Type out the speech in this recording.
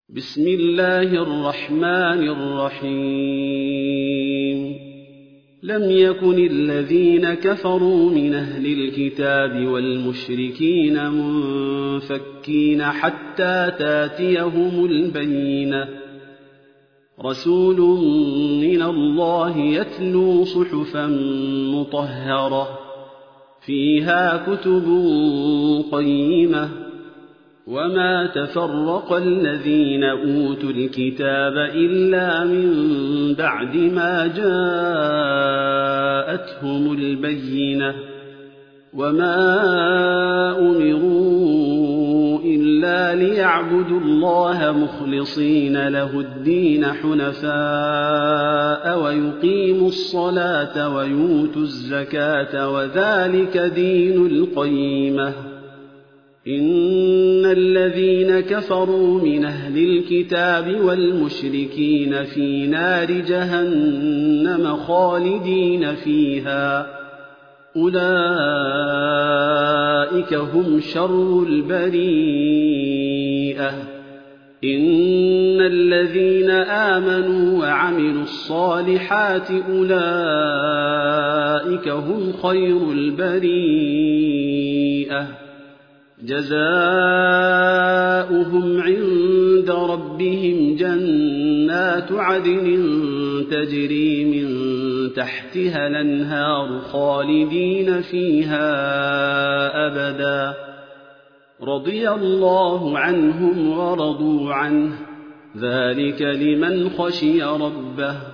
بسم الله الرحمن الرحيم لم يكن الذين كفروا من أهل الكتاب والمشركين منفكين حتى تاتيهم البينة رسول من الله يتلو صحفا مطهرة فيها كتب قيمة وما تفرق الذين أوتوا الكتاب إلا من بعد ما جاءتهم البينة وما أمروا إلا ليعبدوا الله مخلصين له الدين حنفاء ويقيموا الصلاة ويؤتوا الزكاة وذلك دين القيمة إن الذين كفروا من أهل الكتاب والمشركين في نار جهنم خالدين فيها أولئك هم شر البريئة إن الذين آمنوا وعملوا الصالحات أولئك هم خير البريئة جزاؤهم عند ربهم جنات عدن تجري من تحتها الأنهار خالدين فيها أبدا رضي الله عنهم ورضوا عنه ذلك لمن خشي ربه